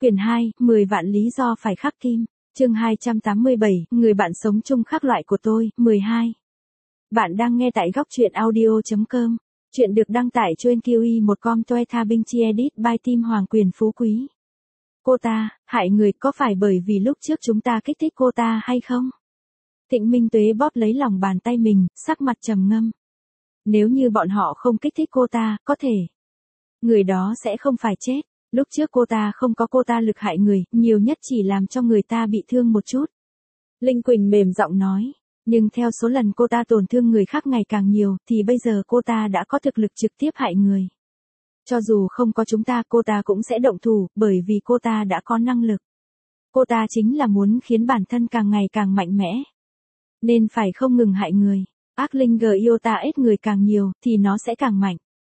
Quyển 2, 10 vạn lý do phải khắc kim. Chương 287, người bạn sống chung khác loại của tôi, 12. Bạn đang nghe tại góc truyện audio.com. Chuyện được đăng tải trên QI1com Toe Tha Binh Chi Edit by Team Hoàng Quyền Phú Quý. Cô ta, hại người có phải bởi vì lúc trước chúng ta kích thích cô ta hay không? Thịnh Minh Tuế bóp lấy lòng bàn tay mình, sắc mặt trầm ngâm. Nếu như bọn họ không kích thích cô ta, có thể người đó sẽ không phải chết. Lúc trước cô ta không có cô ta lực hại người, nhiều nhất chỉ làm cho người ta bị thương một chút. Linh Quỳnh mềm giọng nói, nhưng theo số lần cô ta tổn thương người khác ngày càng nhiều, thì bây giờ cô ta đã có thực lực trực tiếp hại người. Cho dù không có chúng ta, cô ta cũng sẽ động thủ, bởi vì cô ta đã có năng lực. Cô ta chính là muốn khiến bản thân càng ngày càng mạnh mẽ. Nên phải không ngừng hại người. Ác linh Giota ít người càng nhiều, thì nó sẽ càng mạnh.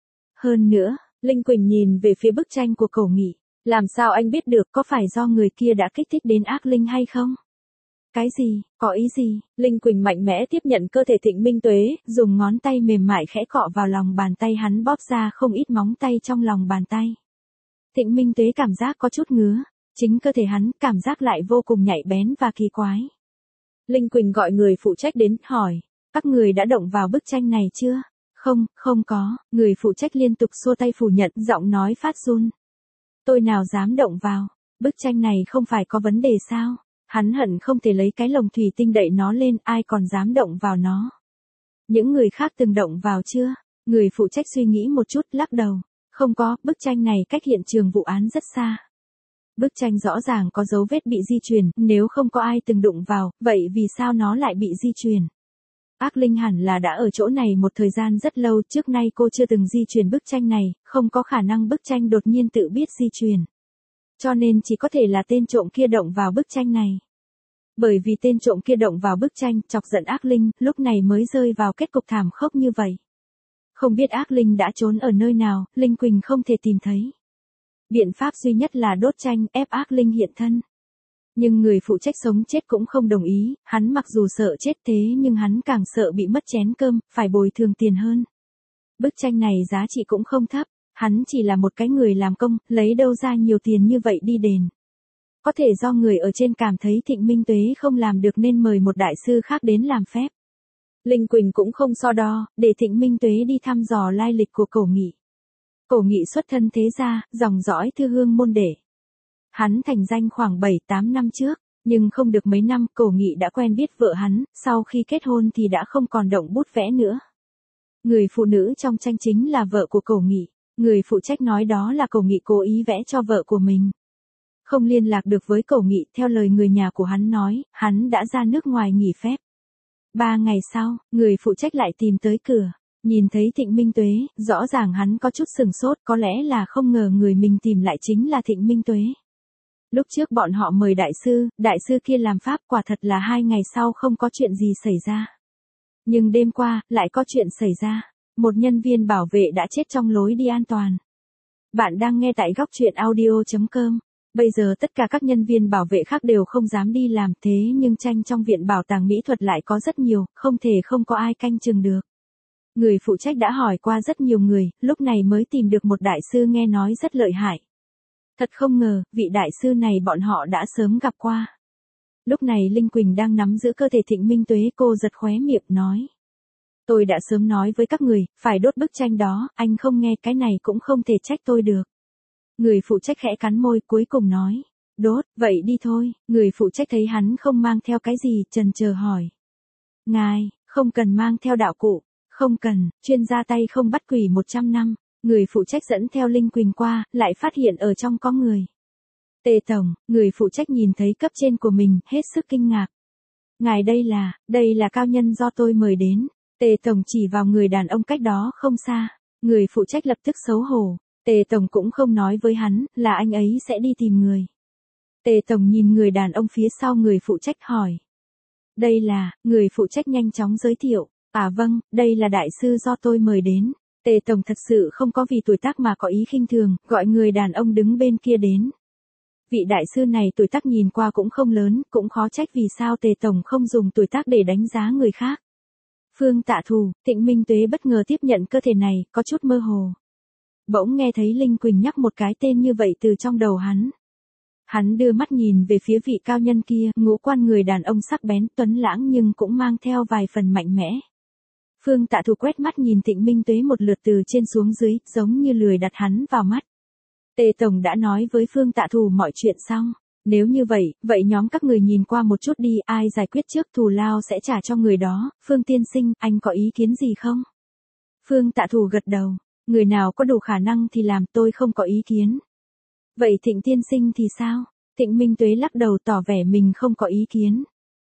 Hơn nữa, Linh Quỳnh nhìn về phía bức tranh của Cẩu Nghị. Làm sao anh biết được có phải do người kia đã kích thích đến ác linh hay không? Cái gì, có ý gì? Linh Quỳnh mạnh mẽ tiếp nhận cơ thể Thịnh Minh Tuế, dùng ngón tay mềm mại khẽ cọ vào lòng bàn tay hắn, bóp ra không ít móng tay trong lòng bàn tay. Thịnh Minh Tuế cảm giác có chút ngứa, chính cơ thể hắn cảm giác lại vô cùng nhạy bén và kỳ quái. Linh Quỳnh gọi người phụ trách đến, hỏi, các người đã động vào bức tranh này chưa? Không có, người phụ trách liên tục xua tay phủ nhận, giọng nói phát run. Tôi nào dám động vào, bức tranh này không phải có vấn đề sao? Hắn hận không thể lấy cái lồng thủy tinh đậy nó lên, ai còn dám động vào nó. Những người khác từng động vào chưa? Người phụ trách suy nghĩ một chút, lắc đầu. Không có, bức tranh này cách hiện trường vụ án rất xa. Bức tranh rõ ràng có dấu vết bị di chuyển, nếu không có ai từng đụng vào, vậy vì sao nó lại bị di chuyển? Ác linh hẳn là đã ở chỗ này một thời gian rất lâu, trước nay cô chưa từng di chuyển bức tranh này, không có khả năng bức tranh đột nhiên tự biết di chuyển. Cho nên chỉ có thể là tên trộm kia động vào bức tranh này. Bởi vì tên trộm kia động vào bức tranh, chọc giận ác linh, lúc này mới rơi vào kết cục thảm khốc như vậy. Không biết ác linh đã trốn ở nơi nào, Linh Quỳnh không thể tìm thấy. Biện pháp duy nhất là đốt tranh, ép ác linh hiện thân. Nhưng người phụ trách sống chết cũng không đồng ý, hắn mặc dù sợ chết thế nhưng hắn càng sợ bị mất chén cơm, phải bồi thường tiền hơn. Bức tranh này giá trị cũng không thấp, hắn chỉ là một cái người làm công, lấy đâu ra nhiều tiền như vậy đi đền. Có thể do người ở trên cảm thấy Thịnh Minh Tuế không làm được nên mời một đại sư khác đến làm phép. Linh Quỳnh cũng không so đo, để Thịnh Minh Tuế đi thăm dò lai lịch của Cẩu Nghị. Cẩu Nghị xuất thân thế gia, dòng dõi Thư Hương môn đệ. Hắn thành danh khoảng 7-8 năm trước, nhưng không được mấy năm, Cẩu Nghị đã quen biết vợ hắn, sau khi kết hôn thì đã không còn động bút vẽ nữa. Người phụ nữ trong tranh chính là vợ của Cẩu Nghị, người phụ trách nói đó là Cẩu Nghị cố ý vẽ cho vợ của mình. Không liên lạc được với Cẩu Nghị, theo lời người nhà của hắn nói, hắn đã ra nước ngoài nghỉ phép. 3 ngày sau, người phụ trách lại tìm tới cửa, nhìn thấy Thịnh Minh Tuế, rõ ràng hắn có chút sừng sốt, có lẽ là không ngờ người mình tìm lại chính là Thịnh Minh Tuế. Lúc trước bọn họ mời đại sư kia làm pháp, quả thật là 2 ngày sau không có chuyện gì xảy ra. Nhưng đêm qua, lại có chuyện xảy ra. Một nhân viên bảo vệ đã chết trong lối đi an toàn. Bạn đang nghe tại góc truyện audio.com. Bây giờ tất cả các nhân viên bảo vệ khác đều không dám đi làm, thế nhưng tranh trong viện bảo tàng mỹ thuật lại có rất nhiều, không thể không có ai canh chừng được. Người phụ trách đã hỏi qua rất nhiều người, lúc này mới tìm được một đại sư nghe nói rất lợi hại. Thật không ngờ, vị đại sư này bọn họ đã sớm gặp qua. Lúc này Linh Quỳnh đang nắm giữ cơ thể Thịnh Minh Tuế, cô giật khóe miệng nói. Tôi đã sớm nói với các người, phải đốt bức tranh đó, anh không nghe, cái này cũng không thể trách tôi được. Người phụ trách khẽ cắn môi, cuối cùng nói. Đốt, vậy đi thôi. Người phụ trách thấy hắn không mang theo cái gì, chần chờ hỏi. Ngài, không cần mang theo đạo cụ. Không cần, chuyên gia tay không bắt quỷ 100 năm. Người phụ trách dẫn theo Linh Quỳnh qua, lại phát hiện ở trong có người. Tề tổng, người phụ trách nhìn thấy cấp trên của mình, hết sức kinh ngạc. Ngài đây là cao nhân do tôi mời đến. Tề tổng chỉ vào người đàn ông cách đó không xa. Người phụ trách lập tức xấu hổ. Tề tổng cũng không nói với hắn, là anh ấy sẽ đi tìm người. Tề tổng nhìn người đàn ông phía sau người phụ trách hỏi. Đây là, người phụ trách nhanh chóng giới thiệu. À vâng, đây là đại sư do tôi mời đến. Tề tổng thật sự không có vì tuổi tác mà có ý khinh thường, gọi người đàn ông đứng bên kia đến. Vị đại sư này tuổi tác nhìn qua cũng không lớn, cũng khó trách vì sao Tề tổng không dùng tuổi tác để đánh giá người khác. Phương Tạ Thù, Thịnh Minh Tuế bất ngờ tiếp nhận cơ thể này, có chút mơ hồ. Bỗng nghe thấy Linh Quỳnh nhắc một cái tên như vậy từ trong đầu hắn. Hắn đưa mắt nhìn về phía vị cao nhân kia, ngũ quan người đàn ông sắc bén tuấn lãng nhưng cũng mang theo vài phần mạnh mẽ. Phương Tạ Thù quét mắt nhìn Thịnh Minh Tuế một lượt từ trên xuống dưới, giống như lười đặt hắn vào mắt. Tề Tổng đã nói với Phương Tạ Thù mọi chuyện xong. Nếu như vậy nhóm các người nhìn qua một chút đi, ai giải quyết trước thù lao sẽ trả cho người đó. Phương tiên sinh, anh có ý kiến gì không? Phương Tạ Thù gật đầu. Người nào có đủ khả năng thì làm, tôi không có ý kiến. Vậy Thịnh tiên sinh thì sao? Thịnh Minh Tuế lắc đầu tỏ vẻ mình không có ý kiến.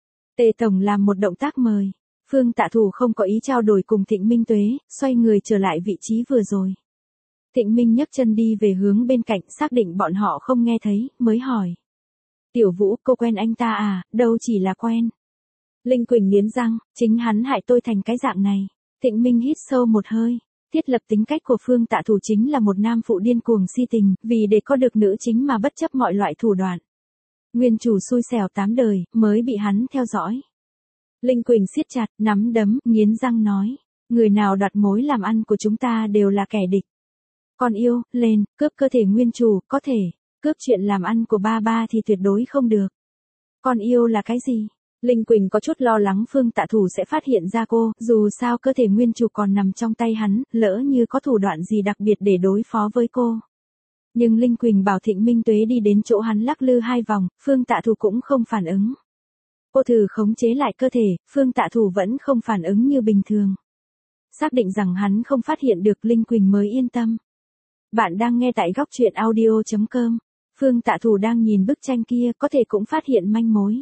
Tề Tổng làm một động tác mời. Phương Tạ Thù không có ý trao đổi cùng Thịnh Minh Tuế, xoay người trở lại vị trí vừa rồi. Thịnh Minh nhấc chân đi về hướng bên cạnh, xác định bọn họ không nghe thấy, mới hỏi. Tiểu Vũ, cô quen anh ta à? Đâu chỉ là quen. Linh Quỳnh nghiến răng, chính hắn hại tôi thành cái dạng này. Thịnh Minh hít sâu một hơi. Thiết lập tính cách của Phương Tạ Thù chính là một nam phụ điên cuồng si tình, vì để có được nữ chính mà bất chấp mọi loại thủ đoạn. Nguyên chủ xui xẻo 8 đời, mới bị hắn theo dõi. Linh Quỳnh siết chặt, nắm đấm, nghiến răng nói. Người nào đoạt mối làm ăn của chúng ta đều là kẻ địch. Còn yêu, lên, cướp cơ thể nguyên chủ, có thể. Cướp chuyện làm ăn của ba thì tuyệt đối không được. Còn yêu là cái gì? Linh Quỳnh có chút lo lắng Phương Tạ Thù sẽ phát hiện ra cô, dù sao cơ thể nguyên chủ còn nằm trong tay hắn, lỡ như có thủ đoạn gì đặc biệt để đối phó với cô. Nhưng Linh Quỳnh bảo Thịnh Minh Tuế đi đến chỗ hắn lắc lư 2 vòng, Phương Tạ Thù cũng không phản ứng. Cô thử khống chế lại cơ thể, Phương Tạ Thù vẫn không phản ứng như bình thường. Xác định rằng hắn không phát hiện được, Linh Quỳnh mới yên tâm. Bạn đang nghe tại góc truyện audio.com. Phương Tạ Thù đang nhìn bức tranh kia, có thể cũng phát hiện manh mối.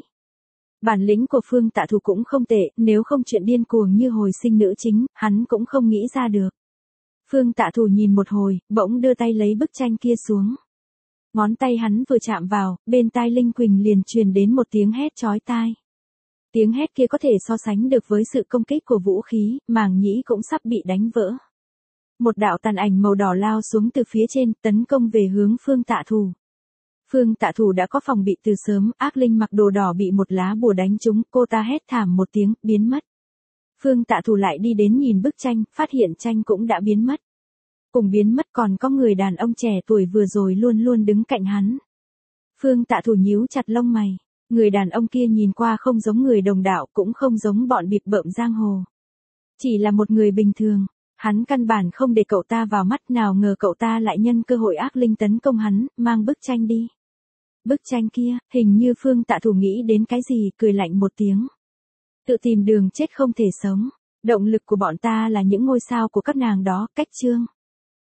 Bản lĩnh của Phương Tạ Thù cũng không tệ, nếu không chuyện điên cuồng như hồi sinh nữ chính, hắn cũng không nghĩ ra được. Phương Tạ Thù nhìn một hồi, bỗng đưa tay lấy bức tranh kia xuống. Ngón tay hắn vừa chạm vào, bên tai Linh Quỳnh liền truyền đến một tiếng hét chói tai. Tiếng hét kia có thể so sánh được với sự công kích của vũ khí, màng nhĩ cũng sắp bị đánh vỡ. Một đạo tàn ảnh màu đỏ lao xuống từ phía trên, tấn công về hướng Phương Tạ Thù. Phương Tạ Thù đã có phòng bị từ sớm, ác linh mặc đồ đỏ bị một lá bùa đánh trúng, cô ta hét thảm một tiếng, biến mất. Phương Tạ Thù lại đi đến nhìn bức tranh, phát hiện tranh cũng đã biến mất. Cùng biến mất còn có người đàn ông trẻ tuổi vừa rồi luôn luôn đứng cạnh hắn. Phương Tạ Thù nhíu chặt lông mày. Người đàn ông kia nhìn qua không giống người đồng đạo, cũng không giống bọn bịp bợm giang hồ. Chỉ là một người bình thường. Hắn căn bản không để cậu ta vào mắt, nào ngờ cậu ta lại nhân cơ hội ác linh tấn công hắn, mang bức tranh đi. Bức tranh kia, hình như Phương Tạ Thù nghĩ đến cái gì, cười lạnh một tiếng. Tự tìm đường chết không thể sống. Động lực của bọn ta là những ngôi sao của các nàng đó, cách chương.